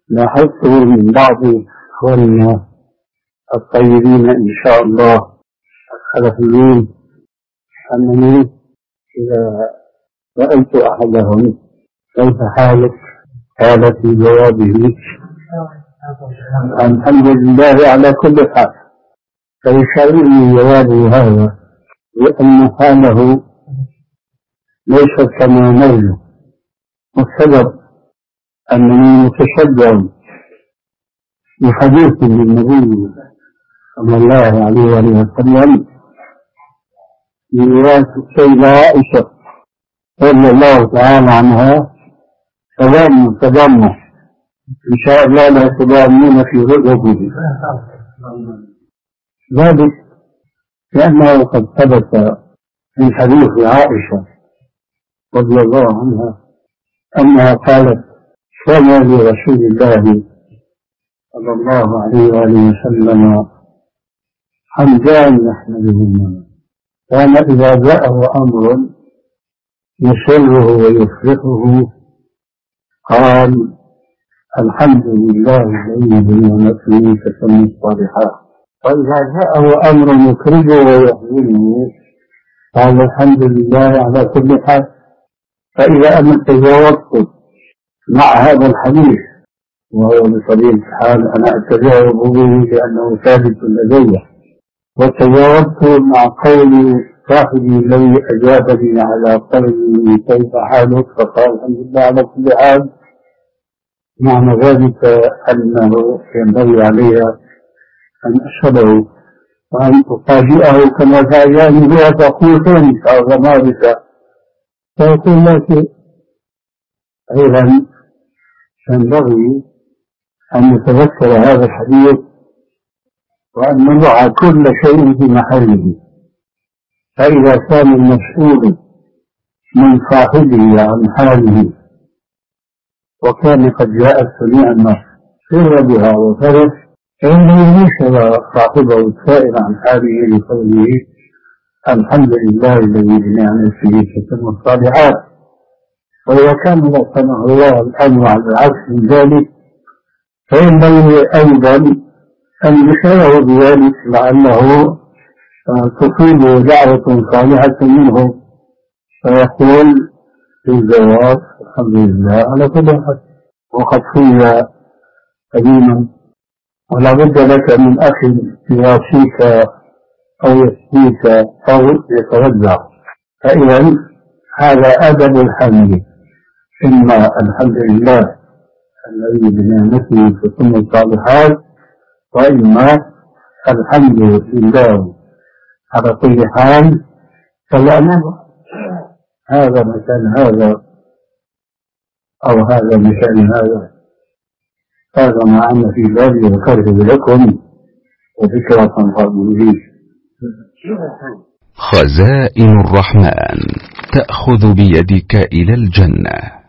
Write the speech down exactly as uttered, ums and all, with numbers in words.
لاحظت من بعض إخواننا الطيبين إن شاء الله السلفيين أنني إذا رأيت أحدهم كيف حالك قال في جوابه الحمد لله على كل حال، فيشعرني جوابه هذا لأن حاله ليست كما نرجو، والسبب أنني متشجع بحديث للنبي صلى الله عليه وسلم من رواية السيدة عائشة رضي الله تعالى عنها: تضامن تضامن إن شاء الله لا تضامنون في رؤيته. ذلك لأنه قد ثبت من حديث عائشة رضي الله عنها أنها قالت: كان لرسول الله صلى الله عليه وآله وسلم حمدان يحمدهما، كان إذا جاءه أمر يسره ويفرحه قال: الحمد لله الذي بنعمته تتم الصالحات. وإذا جاءه أمر يكرهه ويحزنه قال: الحمد لله على كل حال. فإذا أنا تجاوزت مع هذا الحديث، وهو بطبيعة الحال أنا أتجاوب به لأنه ثابت لدي، وتجاوبت مع قول صاحبي الذي أجابني على قوله كيف حالك فقال الحمد لله على كل حال، معنى ذلك أنه ينبغي علي أن أشهده وأن أفاجئه كما فاجأني بها تقول فينك أو غمارك، فيقول لك أيضا ينبغي أن نتذكر هذا الحديث وأن نضع كل شيء في محله. فإذا كان المسؤول من صاحبه عن حاله وكان قد جاءت سميعا سر بها وفرح، فإنه يشهد صاحبه السائل عن حاله لقوله: الحمد لله الذي بنعمته تتم الصالحات. وإذا كان الله سبحانه الله الأمر على العكس من ذلك، فينبغي أيضا أن يشعره بذلك لعله تصيبه دعوة صالحة منه، فيقول في الجواب: الحمد لله على كل حال. وقد قيل قديما: ولا بد لك من أخ يواسيك أو يسقيك أو يتوزع. فإذا هذا أدب الحمد، إما الحمد لله الذي بنعمته تتم الصالحات، وإما الحمد لله على كل حال. فلأن هذا مكان هذا أو هذا مكان هذا، هذا ما أنا في بالي ذكرته لكم وذكرى تنفعكم به. خزائن الرحمن تأخذ بيدك إلى الجنة.